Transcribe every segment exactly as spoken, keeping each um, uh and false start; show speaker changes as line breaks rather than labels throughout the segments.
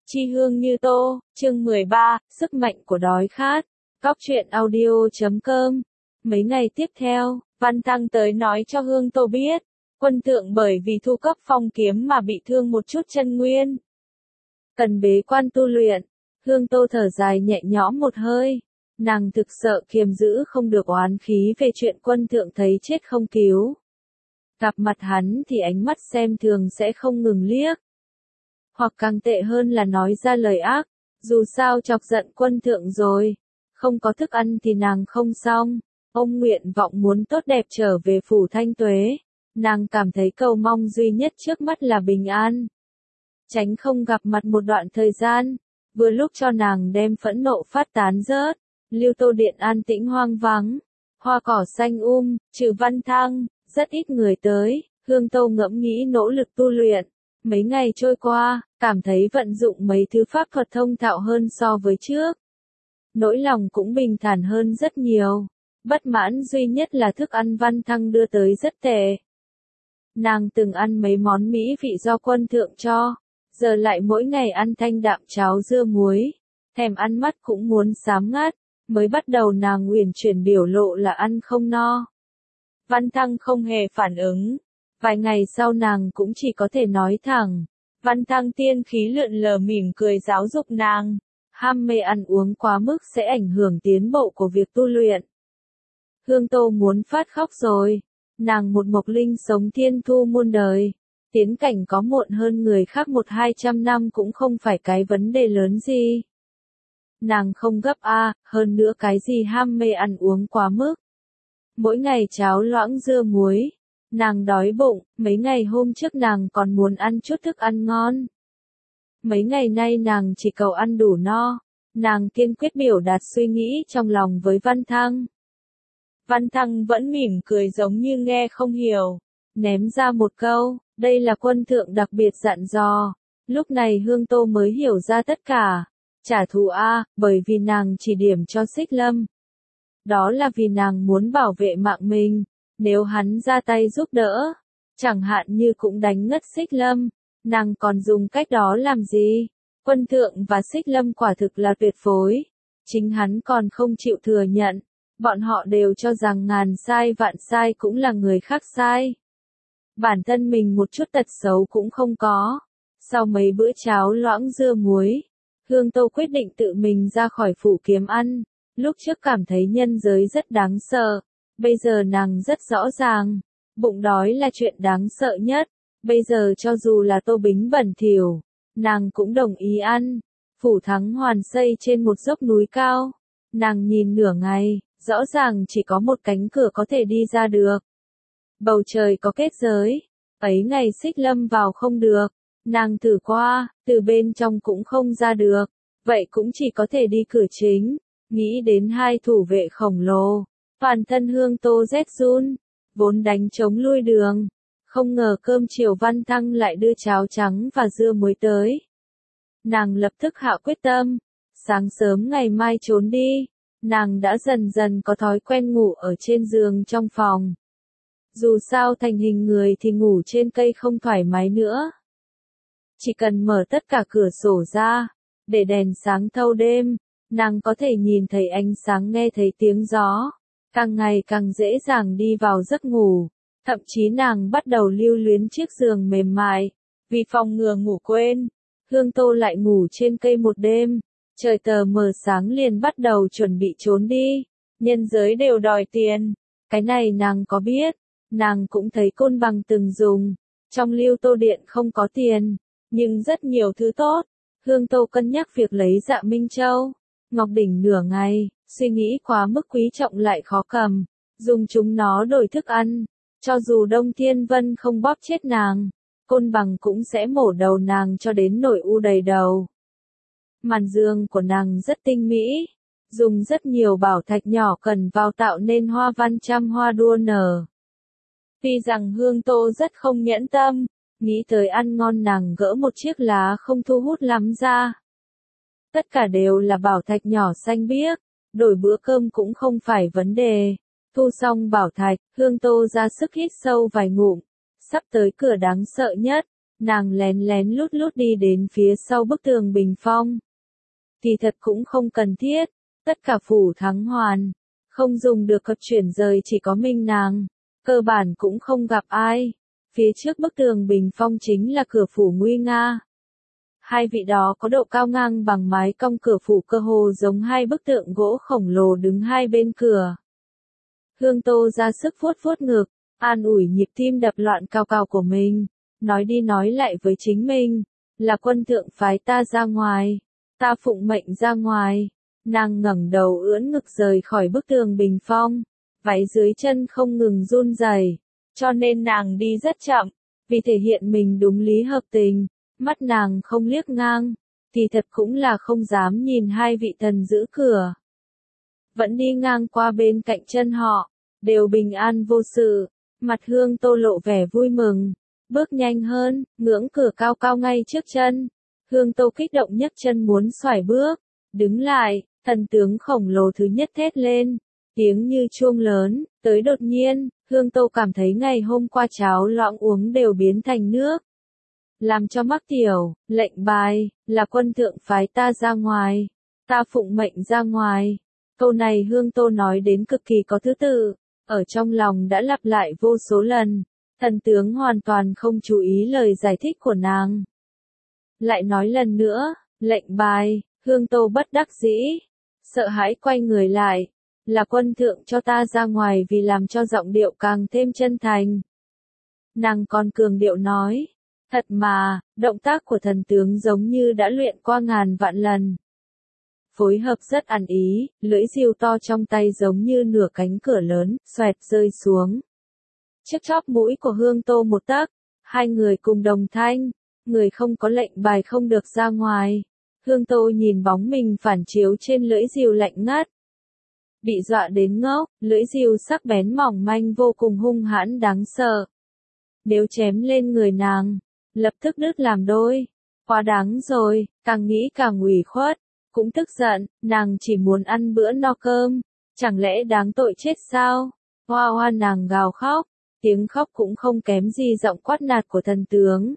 Chi hương như tô, chương mười ba, sức mạnh của đói khát. Cóc truyện audio chấm com. Mấy ngày tiếp theo, Văn Tăng tới nói cho Hương Tô biết, quân thượng bởi vì thu cấp phong kiếm mà bị thương một chút chân nguyên. Cần bế quan tu luyện. Hương Tô thở dài nhẹ nhõm một hơi. Nàng thực sợ kiềm giữ không được oán khí về chuyện quân thượng thấy chết không cứu. Gặp mặt hắn thì ánh mắt xem thường sẽ không ngừng liếc. Hoặc càng tệ hơn là nói ra lời ác, dù sao chọc giận quân thượng rồi. Không có thức ăn thì nàng không xong. Ông nguyện vọng muốn tốt đẹp trở về phủ Thanh Tuế. Nàng cảm thấy cầu mong duy nhất trước mắt là bình an. Tránh không gặp mặt một đoạn thời gian, vừa lúc cho nàng đem phẫn nộ phát tán rớt. Lưu Tô Điện an tĩnh hoang vắng, hoa cỏ xanh um, trừ Văn Thăng, rất ít người tới. Hương Tô ngẫm nghĩ nỗ lực tu luyện. Mấy ngày trôi qua, cảm thấy vận dụng mấy thứ pháp thuật thông thạo hơn so với trước. Nỗi lòng cũng bình thản hơn rất nhiều. Bất mãn duy nhất là thức ăn Văn Thăng đưa tới rất tệ. Nàng từng ăn mấy món mỹ vị do quân thượng cho, giờ lại mỗi ngày ăn thanh đạm cháo dưa muối. Thèm ăn mắt cũng muốn xám ngắt, mới bắt đầu nàng uyển chuyển biểu lộ là ăn không no. Văn Thăng không hề phản ứng. Vài ngày sau nàng cũng chỉ có thể nói thẳng. Văn Thăng tiên khí lượn lờ mỉm cười giáo dục nàng. Ham mê ăn uống quá mức sẽ ảnh hưởng tiến bộ của việc tu luyện. Hương Tô muốn phát khóc rồi. Nàng một mộc linh sống thiên thu muôn đời. Tiến cảnh có muộn hơn người khác một hai trăm năm cũng không phải cái vấn đề lớn gì. Nàng không gấp a, hơn nữa cái gì ham mê ăn uống quá mức. Mỗi ngày cháo loãng dưa muối. Nàng đói bụng, mấy ngày hôm trước nàng còn muốn ăn chút thức ăn ngon. Mấy ngày nay nàng chỉ cầu ăn đủ no. Nàng kiên quyết biểu đạt suy nghĩ trong lòng với Văn Thăng. Văn Thăng vẫn mỉm cười giống như nghe không hiểu. Ném ra một câu, đây là quân thượng đặc biệt dặn dò. Lúc này Hương Tô mới hiểu ra tất cả. Trả thù a, bởi vì nàng chỉ điểm cho Xích Lâm. Đó là vì nàng muốn bảo vệ mạng mình. Nếu hắn ra tay giúp đỡ, chẳng hạn như cũng đánh ngất Xích Lâm, nàng còn dùng cách đó làm gì? Quân thượng và Xích Lâm quả thực là tuyệt phối. Chính hắn còn không chịu thừa nhận. Bọn họ đều cho rằng ngàn sai vạn sai cũng là người khác sai. Bản thân mình một chút tật xấu cũng không có. Sau mấy bữa cháo loãng dưa muối, Hương Tô quyết định tự mình ra khỏi phủ kiếm ăn. Lúc trước cảm thấy nhân giới rất đáng sợ. Bây giờ nàng rất rõ ràng, bụng đói là chuyện đáng sợ nhất. Bây giờ cho dù là tô bính bẩn thỉu, nàng cũng đồng ý ăn. Phủ Thắng Hoàn xây trên một dốc núi cao. Nàng nhìn nửa ngày, rõ ràng chỉ có một cánh cửa có thể đi ra được. Bầu trời có kết giới, ấy ngày Xích Lâm vào không được. Nàng thử qua, từ bên trong cũng không ra được. Vậy cũng chỉ có thể đi cửa chính. Nghĩ đến hai thủ vệ khổng lồ. Toàn thân Hương Tô rét run, vốn đánh chống lui đường. Không ngờ cơm chiều Văn Thăng lại đưa cháo trắng và dưa muối tới. Nàng lập tức hạ quyết tâm, sáng sớm ngày mai trốn đi. Nàng đã dần dần có thói quen ngủ ở trên giường trong phòng. Dù sao thành hình người thì ngủ trên cây không thoải mái nữa. Chỉ cần mở tất cả cửa sổ ra, để đèn sáng thâu đêm, nàng có thể nhìn thấy ánh sáng, nghe thấy tiếng gió. Càng ngày càng dễ dàng đi vào giấc ngủ, thậm chí nàng bắt đầu lưu luyến chiếc giường mềm mại. Vì phòng ngừa ngủ quên, Hương Tô lại ngủ trên cây một đêm, trời tờ mờ sáng liền bắt đầu chuẩn bị trốn đi. Nhân giới đều đòi tiền, cái này nàng có biết, nàng cũng thấy Côn Bằng từng dùng. Trong Lưu Tô Điện không có tiền, nhưng rất nhiều thứ tốt. Hương Tô cân nhắc việc lấy Dạ Minh Châu, Ngọc Đỉnh nửa ngày. Suy nghĩ quá mức quý trọng lại khó cầm, dùng chúng nó đổi thức ăn. Cho dù Đông Thiên Vân không bóp chết nàng, Côn Bằng cũng sẽ mổ đầu nàng cho đến nổi u đầy đầu. Màn giường của nàng rất tinh mỹ, dùng rất nhiều bảo thạch nhỏ cần vào tạo nên hoa văn trăm hoa đua nở. Tuy rằng Hương Tô rất không nhẫn tâm, nghĩ tới ăn ngon nàng gỡ một chiếc lá không thu hút lắm ra. Tất cả đều là bảo thạch nhỏ xanh biếc. Đổi bữa cơm cũng không phải vấn đề. Thu xong bảo thạch, Hương Tô ra sức hít sâu vài ngụm. Sắp tới cửa đáng sợ nhất. nàng lén lén lút lút đi đến phía sau bức tường bình phong. Kỳ thật cũng không cần thiết, tất cả phủ Thắng Hoàn, không dùng được cập chuyển rời chỉ có mình nàng, cơ bản cũng không gặp ai. Phía trước bức tường bình phong chính là cửa phủ nguy nga. Hai vị đó có độ cao ngang bằng mái cong cửa phủ cơ hồ giống hai bức tượng gỗ khổng lồ đứng hai bên cửa. Hương Tô ra sức vuốt vuốt ngực, an ủi nhịp tim đập loạn cao cao của mình, nói đi nói lại với chính mình, là quân thượng phái ta ra ngoài, ta phụng mệnh ra ngoài. Nàng ngẩng đầu ưỡn ngực rời khỏi bức tường bình phong, váy dưới chân không ngừng run rẩy, cho nên nàng đi rất chậm, vì thể hiện mình đúng lý hợp tình, mắt nàng không liếc ngang, thì thật cũng là không dám nhìn hai vị thần giữ cửa. Vẫn đi ngang qua bên cạnh chân họ, đều bình an vô sự, mặt Hương Tô lộ vẻ vui mừng, bước nhanh hơn, ngưỡng cửa cao cao ngay trước chân. Hương Tô kích động nhấc chân muốn xoải bước, đứng lại, thần tướng khổng lồ thứ nhất thét lên, tiếng như chuông lớn, tới đột nhiên, Hương Tô cảm thấy ngày hôm qua cháo loãng uống đều biến thành nước. Làm cho mắc tiểu, lệnh bài, là quân thượng phái ta ra ngoài, ta phụng mệnh ra ngoài. Câu này Hương Tô nói đến cực kỳ có thứ tự, ở trong lòng đã lặp lại vô số lần, thần tướng hoàn toàn không chú ý lời giải thích của nàng. Lại nói lần nữa, lệnh bài, Hương Tô bất đắc dĩ, sợ hãi quay người lại, là quân thượng cho ta ra ngoài vì làm cho giọng điệu càng thêm chân thành. Nàng còn cường điệu nói, thật mà, động tác của thần tướng giống như đã luyện qua ngàn vạn lần. Phối hợp rất ăn ý, lưỡi diều to trong tay giống như nửa cánh cửa lớn, xoẹt rơi xuống. Chiếc chóp mũi của Hương Tô một tấc, hai người cùng đồng thanh, người không có lệnh bài không được ra ngoài. Hương Tô nhìn bóng mình phản chiếu trên lưỡi diều lạnh ngắt. Bị dọa đến ngốc, lưỡi diều sắc bén mỏng manh vô cùng hung hãn đáng sợ. Nếu chém lên người nàng, lập tức đứt làm đôi. Quá đáng rồi, càng nghĩ càng ủy khuất, cũng tức giận, nàng chỉ muốn ăn bữa no cơm, chẳng lẽ đáng tội chết sao? Hoa hoa nàng gào khóc, tiếng khóc cũng không kém gì giọng quát nạt của thần tướng.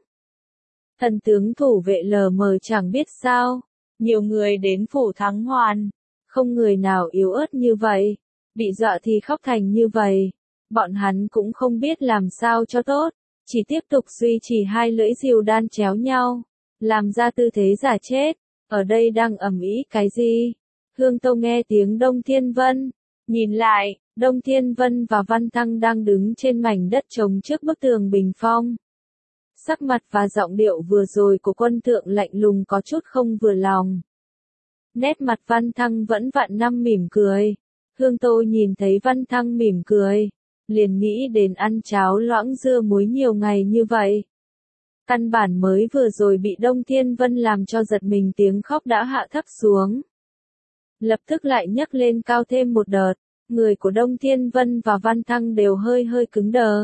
Thần tướng thủ vệ lờ mờ chẳng biết sao, nhiều người đến phủ Thắng Hoàn, không người nào yếu ớt như vậy, bị dọa thì khóc thành như vậy, bọn hắn cũng không biết làm sao cho tốt, chỉ tiếp tục duy trì hai lưỡi diều đan chéo nhau, làm ra tư thế giả chết. Ở đây đang ầm ĩ cái gì? Hương Tô nghe tiếng Đông Thiên Vân, nhìn lại, Đông Thiên Vân và Văn Thăng đang đứng trên mảnh đất trống trước bức tường bình phong. Sắc mặt và giọng điệu vừa rồi của quân thượng lạnh lùng có chút không vừa lòng. Nét mặt Văn Thăng vẫn vạn năm mỉm cười. Hương Tô nhìn thấy Văn Thăng mỉm cười, liền nghĩ đến ăn cháo loãng dưa muối nhiều ngày như vậy. Căn bản mới vừa rồi bị Đông Thiên Vân làm cho giật mình tiếng khóc đã hạ thấp xuống. Lập tức lại nhấc lên cao thêm một đợt, người của Đông Thiên Vân và Văn Thăng đều hơi hơi cứng đờ.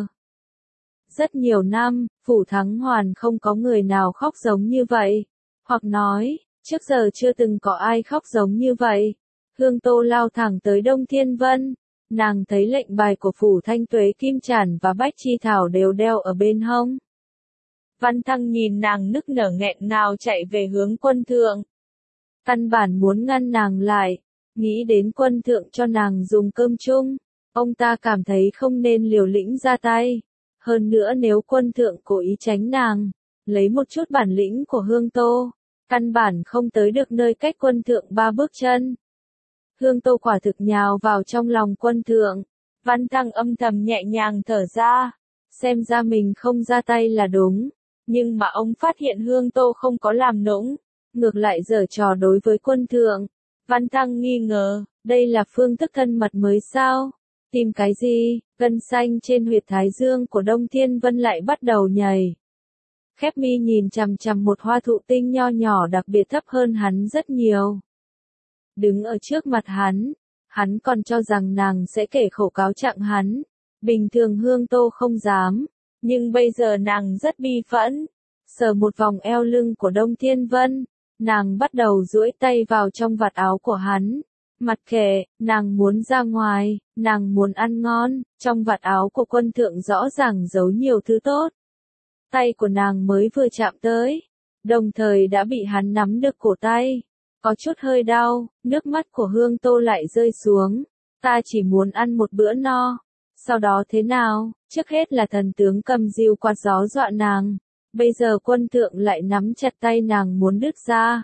Rất nhiều năm, phủ Thắng Hoàn không có người nào khóc giống như vậy, hoặc nói, trước giờ chưa từng có ai khóc giống như vậy. Hương Tô lao thẳng tới Đông Thiên Vân, nàng thấy lệnh bài của phủ Thanh Tuế Kim Chản và Bách Chi Thảo đều đeo ở bên hông. Văn Thăng nhìn nàng nức nở nghẹn ngào chạy về hướng quân thượng. Căn bản muốn ngăn nàng lại, nghĩ đến quân thượng cho nàng dùng cơm chung, ông ta cảm thấy không nên liều lĩnh ra tay. Hơn nữa nếu quân thượng cố ý tránh nàng, lấy một chút bản lĩnh của Hương Tô, căn bản không tới được nơi cách quân thượng ba bước chân. Hương Tô quả thực nhào vào trong lòng quân thượng, Văn Thăng âm thầm nhẹ nhàng thở ra, xem ra mình không ra tay là đúng. Nhưng mà ông phát hiện Hương Tô không có làm nũng, ngược lại giở trò đối với quân thượng. Văn Thăng nghi ngờ, đây là phương thức thân mật mới sao? Tìm cái gì? Gân xanh trên huyệt thái dương của Đông Thiên Vân lại bắt đầu nhảy. Khép mi nhìn chằm chằm một hoa thụ tinh nho nhỏ đặc biệt thấp hơn hắn rất nhiều. Đứng ở trước mặt hắn, hắn còn cho rằng nàng sẽ kể khổ cáo trạng hắn. Bình thường Hương Tô không dám. Nhưng bây giờ nàng rất bi phẫn, sờ một vòng eo lưng của Đông Thiên Vân, nàng bắt đầu duỗi tay vào trong vạt áo của hắn. Mặt kệ, nàng muốn ra ngoài, nàng muốn ăn ngon, trong vạt áo của quân thượng rõ ràng giấu nhiều thứ tốt. tay của nàng mới vừa chạm tới, đồng thời đã bị hắn nắm được cổ tay. Có chút hơi đau, nước mắt của Hương Tô lại rơi xuống. Ta chỉ muốn ăn một bữa no. Sau đó thế nào? Trước hết là thần tướng cầm diều quạt gió dọa nàng. Bây giờ quân thượng lại nắm chặt tay nàng muốn đứt ra.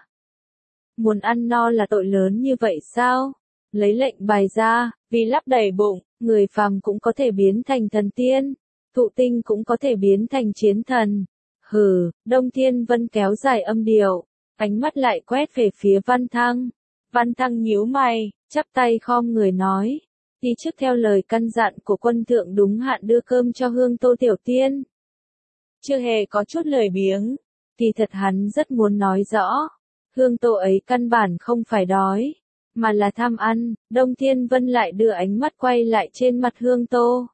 Muốn ăn no là tội lớn như vậy sao? Lấy lệnh bài ra, vì lấp đầy bụng, người phàm cũng có thể biến thành thần tiên. Thụ tinh cũng có thể biến thành chiến thần. Hừ, Đông Thiên Vân kéo dài âm điệu, ánh mắt lại quét về phía Văn Thăng. Văn Thăng nhíu mày, chắp tay khom người nói, đi trước theo lời căn dặn của quân thượng đúng hạn đưa cơm cho Hương Tô tiểu tiên. Chưa hề có chút lười biếng, kỳ thật hắn rất muốn nói rõ, Hương Tô ấy căn bản không phải đói, mà là tham ăn. Đông Thiên Vân lại đưa ánh mắt quay lại trên mặt Hương Tô.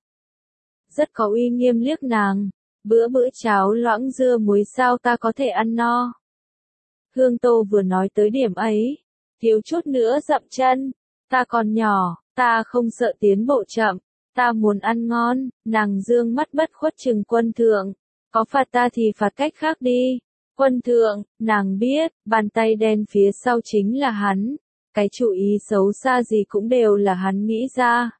Rất có uy nghiêm liếc nàng, bữa bữa cháo loãng dưa muối sao ta có thể ăn no. Hương Tô vừa nói tới điểm ấy, thiếu chút nữa dậm chân, ta còn nhỏ, ta không sợ tiến bộ chậm, ta muốn ăn ngon. Nàng dương mắt bất khuất chừng quân thượng, có phạt ta thì phạt cách khác đi. Quân thượng, nàng biết, bàn tay đen phía sau chính là hắn, cái chủ ý xấu xa gì cũng đều là hắn nghĩ ra.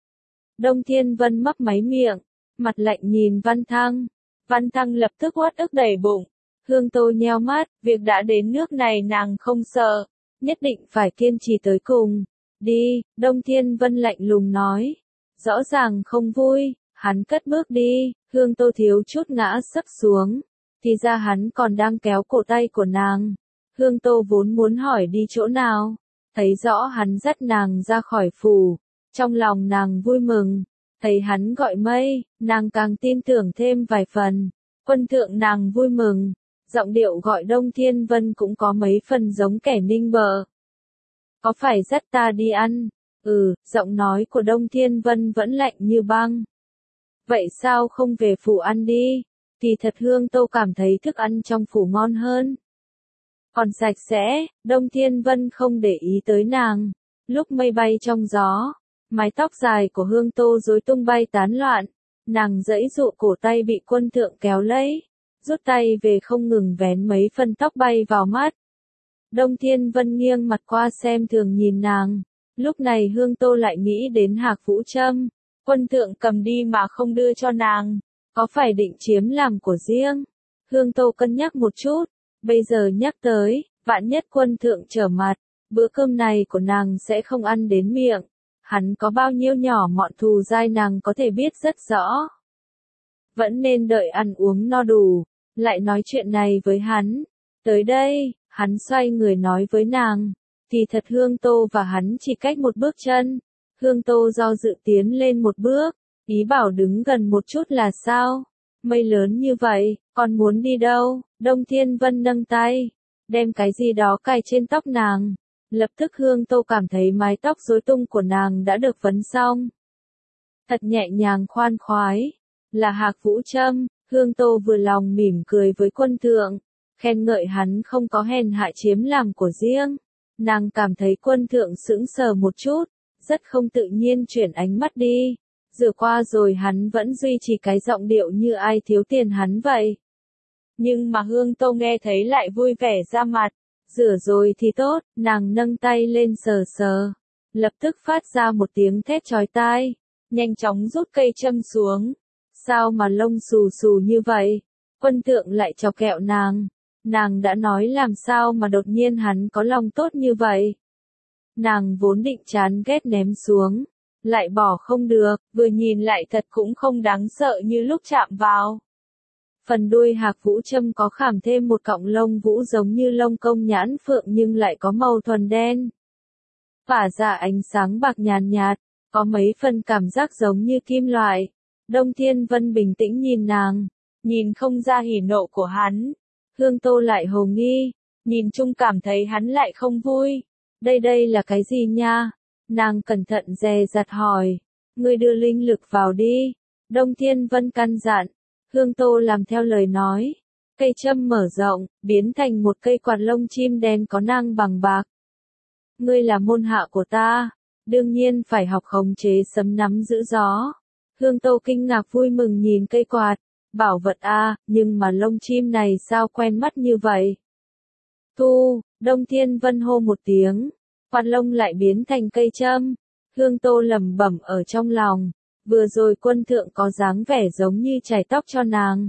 Đông Thiên Vân mấp máy miệng, mặt lạnh nhìn Văn Thăng. Văn Thăng lập tức uất ức đầy bụng. Hương Tô nheo mắt, việc đã đến nước này nàng không sợ, nhất định phải kiên trì tới cùng. Đi, Đông Thiên Vân lạnh lùng nói. Rõ ràng không vui, hắn cất bước đi, Hương Tô thiếu chút ngã sấp xuống. Thì ra hắn còn đang kéo cổ tay của nàng. Hương Tô vốn muốn hỏi đi chỗ nào, thấy rõ hắn dắt nàng ra khỏi phủ. Trong lòng nàng vui mừng, thấy hắn gọi mây, nàng càng tin tưởng thêm vài phần. Quân thượng nàng vui mừng, giọng điệu gọi Đông Thiên Vân cũng có mấy phần giống kẻ ninh bợ. Có phải dắt ta đi ăn? Ừ, giọng nói của Đông Thiên Vân vẫn lạnh như băng. Vậy sao không về phủ ăn đi? Kỳ thật Hương Tô cảm thấy thức ăn trong phủ ngon hơn. Còn sạch sẽ, Đông Thiên Vân không để ý tới nàng. Lúc mây bay trong gió, mái tóc dài của Hương Tô rối tung bay tán loạn. Nàng giãy dụ cổ tay bị quân thượng kéo lấy, rút tay về không ngừng vén mấy phân tóc bay vào mắt. Đông Thiên Vân nghiêng mặt qua xem thường nhìn nàng. Lúc này Hương Tô lại nghĩ đến Hạc Vũ Trâm. Quân thượng cầm đi mà không đưa cho nàng, có phải định chiếm làm của riêng? Hương Tô cân nhắc một chút, bây giờ nhắc tới, vạn nhất quân thượng trở mặt, bữa cơm này của nàng sẽ không ăn đến miệng. Hắn có bao nhiêu nhỏ mọn thù dai nàng có thể biết rất rõ. Vẫn nên đợi ăn uống no đủ, lại nói chuyện này với hắn. Tới đây, hắn xoay người nói với nàng, thì thật Hương Tô và hắn chỉ cách một bước chân. Hương Tô do dự tiến lên một bước, ý bảo đứng gần một chút là sao? Mây lớn như vậy, còn muốn đi đâu? Đông Thiên Vân nâng tay, đem cái gì đó cài trên tóc nàng. Lập tức Hương Tô cảm thấy mái tóc rối tung của nàng đã được vấn xong. Thật nhẹ nhàng khoan khoái, là Hạc Vũ Trâm. Hương Tô vừa lòng mỉm cười với quân thượng, khen ngợi hắn không có hèn hạ chiếm làm của riêng. Nàng cảm thấy quân thượng sững sờ một chút, rất không tự nhiên chuyển ánh mắt đi. Rửa qua rồi hắn vẫn duy trì cái giọng điệu như ai thiếu tiền hắn vậy. Nhưng mà Hương Tô nghe thấy lại vui vẻ ra mặt. Rửa rồi thì tốt, nàng nâng tay lên sờ sờ. Lập tức phát ra một tiếng thét chói tai. Nhanh chóng rút cây châm xuống. Sao mà lông xù xù như vậy? Quân thượng lại chọc kẹo nàng. Nàng đã nói làm sao mà đột nhiên hắn có lòng tốt như vậy. Nàng vốn định chán ghét ném xuống. Lại bỏ không được, vừa nhìn lại thật cũng không đáng sợ như lúc chạm vào. Phần đuôi Hạc Vũ Trâm có khảm thêm một cọng lông vũ giống như lông công nhãn phượng nhưng lại có màu thuần đen. Phả ra ánh sáng bạc nhàn nhạt, có mấy phần cảm giác giống như kim loại. Đông Thiên Vân bình tĩnh nhìn nàng, nhìn không ra hỉ nộ của hắn. Hương Tô lại hồ nghi, nhìn chung cảm thấy hắn lại không vui. Đây đây là cái gì nha? Nàng cẩn thận dè dặt hỏi. Ngươi đưa linh lực vào đi. Đông Thiên Vân căn dặn. Hương Tô làm theo lời nói. Cây châm mở rộng, biến thành một cây quạt lông chim đen có nang bằng bạc. Ngươi là môn hạ của ta, đương nhiên phải học khống chế sấm nắm giữ gió. Hương Tô kinh ngạc vui mừng nhìn cây quạt, Bảo vật a, nhưng mà lông chim này sao quen mắt như vậy? Thu, Đông Thiên Vân hô một tiếng, quạt lông lại biến thành cây châm. Hương Tô lẩm bẩm ở trong lòng, vừa rồi quân thượng có dáng vẻ giống như chải tóc cho nàng.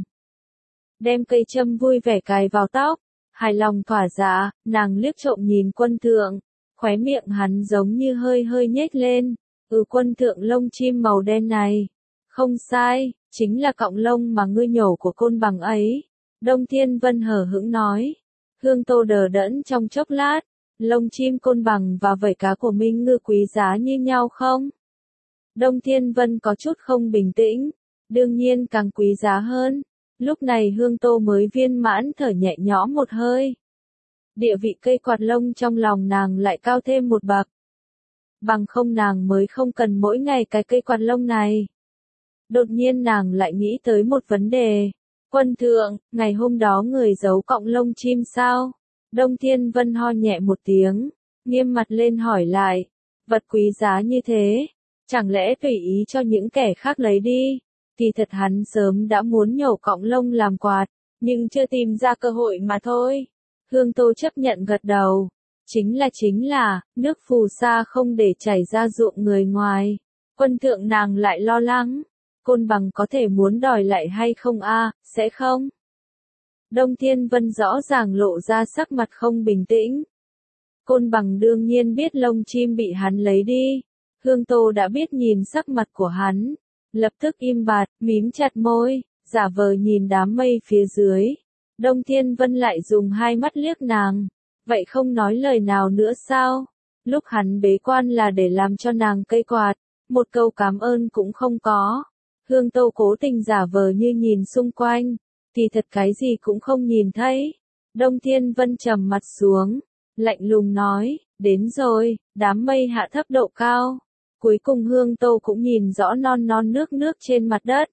Đem cây châm vui vẻ cài vào tóc, hài lòng thỏa dạ, nàng liếc trộm nhìn quân thượng, khóe miệng hắn giống như hơi hơi nhếch lên. Ừ, quân thượng lông chim màu đen này, không sai, chính là cọng lông mà ngươi nhổ của côn bằng ấy. Đông Thiên Vân hờ hững nói. Hương Tô đờ đẫn trong chốc lát, lông chim côn bằng và vảy cá của Minh Ngư quý giá như nhau không? Đông Thiên Vân có chút không bình tĩnh, đương nhiên càng quý giá hơn. Lúc này Hương Tô mới viên mãn thở nhẹ nhõm một hơi. Địa vị cây quạt lông trong lòng nàng lại cao thêm một bậc. Bằng không nàng mới không cần mỗi ngày cái cây quạt lông này. Đột nhiên nàng lại nghĩ tới một vấn đề. Quân thượng, ngày hôm đó người giấu cọng lông chim sao? Đông Thiên Vân ho nhẹ một tiếng, nghiêm mặt lên hỏi lại. Vật quý giá như thế, chẳng lẽ tùy ý cho những kẻ khác lấy đi? Thì thật hắn sớm đã muốn nhổ cọng lông làm quạt, nhưng chưa tìm ra cơ hội mà thôi. Hương Tô chấp nhận gật đầu. Chính là chính là, nước phù sa không để chảy ra ruộng người ngoài. Quân thượng nàng lại lo lắng. Côn bằng có thể muốn đòi lại hay không a, sẽ không? Đông Thiên Vân rõ ràng lộ ra sắc mặt không bình tĩnh. Côn bằng đương nhiên biết lông chim bị hắn lấy đi. Hương Tô đã biết nhìn sắc mặt của hắn. Lập tức im bặt, mím chặt môi, giả vờ nhìn đám mây phía dưới. Đông Thiên Vân lại dùng hai mắt liếc nàng. Vậy không nói lời nào nữa sao? Lúc hắn bế quan là để làm cho nàng cây quạt. Một câu cảm ơn cũng không có. Hương Tô cố tình giả vờ như nhìn xung quanh, thì thật cái gì cũng không nhìn thấy. Đông Thiên Vân trầm mặt xuống, lạnh lùng nói, đến rồi, đám mây hạ thấp độ cao. Cuối cùng Hương Tô cũng nhìn rõ non non nước nước trên mặt đất.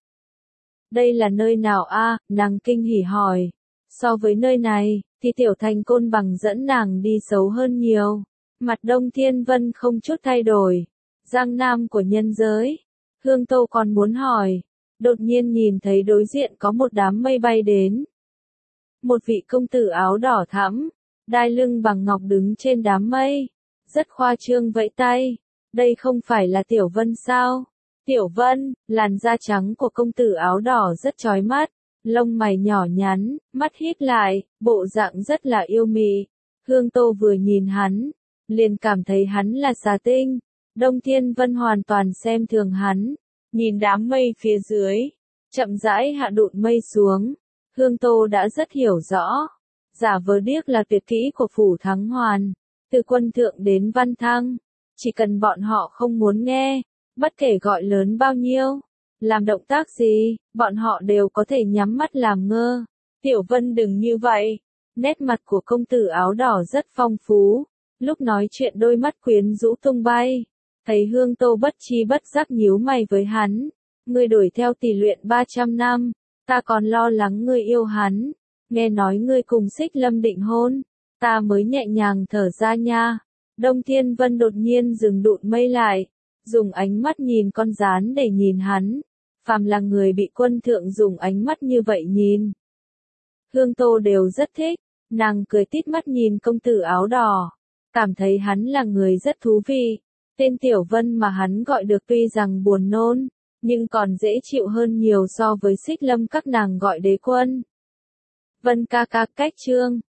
Đây là nơi nào a? Nàng kinh hỉ hỏi. So với nơi này, thì tiểu thành côn bằng dẫn nàng đi xấu hơn nhiều. Mặt Đông Thiên Vân không chút thay đổi. Giang Nam của nhân giới. Hương Tô còn muốn hỏi, đột nhiên nhìn thấy đối diện có một đám mây bay đến. Một vị công tử áo đỏ thẫm, đai lưng bằng ngọc đứng trên đám mây, rất khoa trương vẫy tay. Đây không phải là Tiểu Vân sao? Tiểu Vân, làn da trắng của công tử áo đỏ rất chói mắt, lông mày nhỏ nhắn, mắt híp lại, bộ dạng rất là yêu mị. Hương Tô vừa nhìn hắn, liền cảm thấy hắn là xà tinh. Đông Thiên Vân hoàn toàn xem thường hắn, nhìn đám mây phía dưới, chậm rãi hạ đụn mây xuống. Hương Tô đã rất hiểu rõ, giả vờ điếc là tuyệt kỹ của Phủ Thắng Hoàn, từ quân thượng đến văn thăng, chỉ cần bọn họ không muốn nghe, bất kể gọi lớn bao nhiêu, làm động tác gì, bọn họ đều có thể nhắm mắt làm ngơ. Tiểu Vân đừng như vậy, nét mặt của công tử áo đỏ rất phong phú, lúc nói chuyện đôi mắt quyến rũ tung bay. Thấy Hương Tô bất chi bất giác nhíu mày với hắn. Ngươi đuổi theo tỷ luyện ba trăm năm, ta còn lo lắng ngươi yêu hắn. Nghe nói ngươi cùng Xích Lâm định hôn, ta mới nhẹ nhàng thở ra nha. Đông Thiên Vân đột nhiên dừng đụn mây lại, dùng ánh mắt nhìn con gián để nhìn hắn. Phàm là người bị quân thượng dùng ánh mắt như vậy nhìn. Hương Tô đều rất thích, nàng cười tít mắt nhìn công tử áo đỏ, cảm thấy hắn là người rất thú vị. Tên Tiểu Vân mà hắn gọi được tuy rằng buồn nôn, nhưng còn dễ chịu hơn nhiều so với Xích Lâm các nàng gọi đế quân. Vân ca ca cách chương.